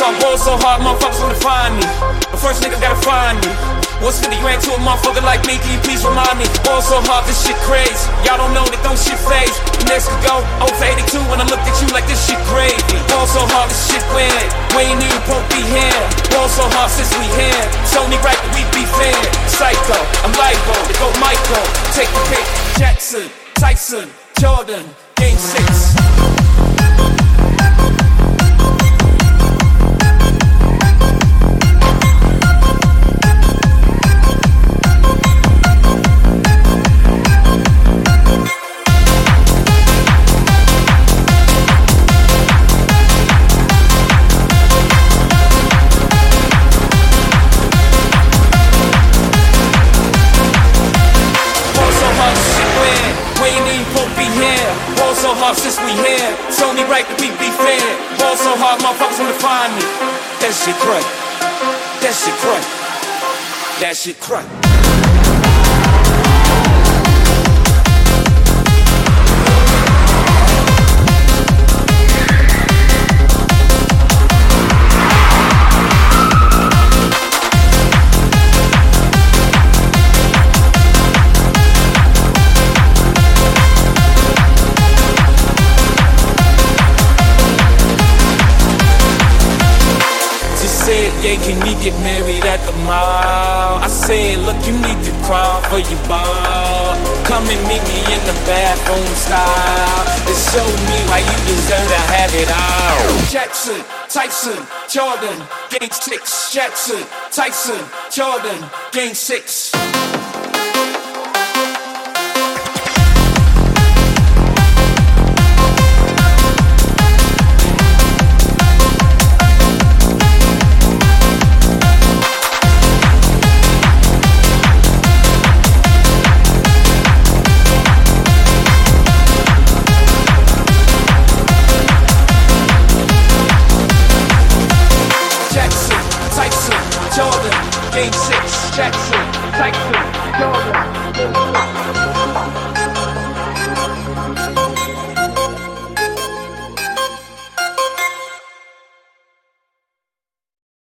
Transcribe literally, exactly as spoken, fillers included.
talk ball so hard, motherfuckers wanna find me. The first nigga gotta find me. What's fifty grand to a motherfucker like me? Can you please remind me? Ball so hard, this shit crazy. Y'all don't know that don't shit phase. Next could go oh for eighty-two when I looked at you like this shit gravy. Ball so hard, this shit weird. We ain't even won't be here. Ball so hard since we here. It's only right that we be fair. Psycho, I'm libo, they go Michael. Take the pick. Jackson, Tyson, Jordan, game six. So hard since we here, it's only right that we be fair. Ball so hard, motherfuckers wanna find me. That shit crack, that shit crack, that shit crack. Yeah, can we get married at the mall? I said, look, you need to crawl for your ball. Come and meet me in the bathroom style and show me why you deserve to have it all. Jackson, Tyson, Jordan, game six. Jackson, Tyson, Jordan, game six. Jordan, game six, Jackson, Tyson, Jordan.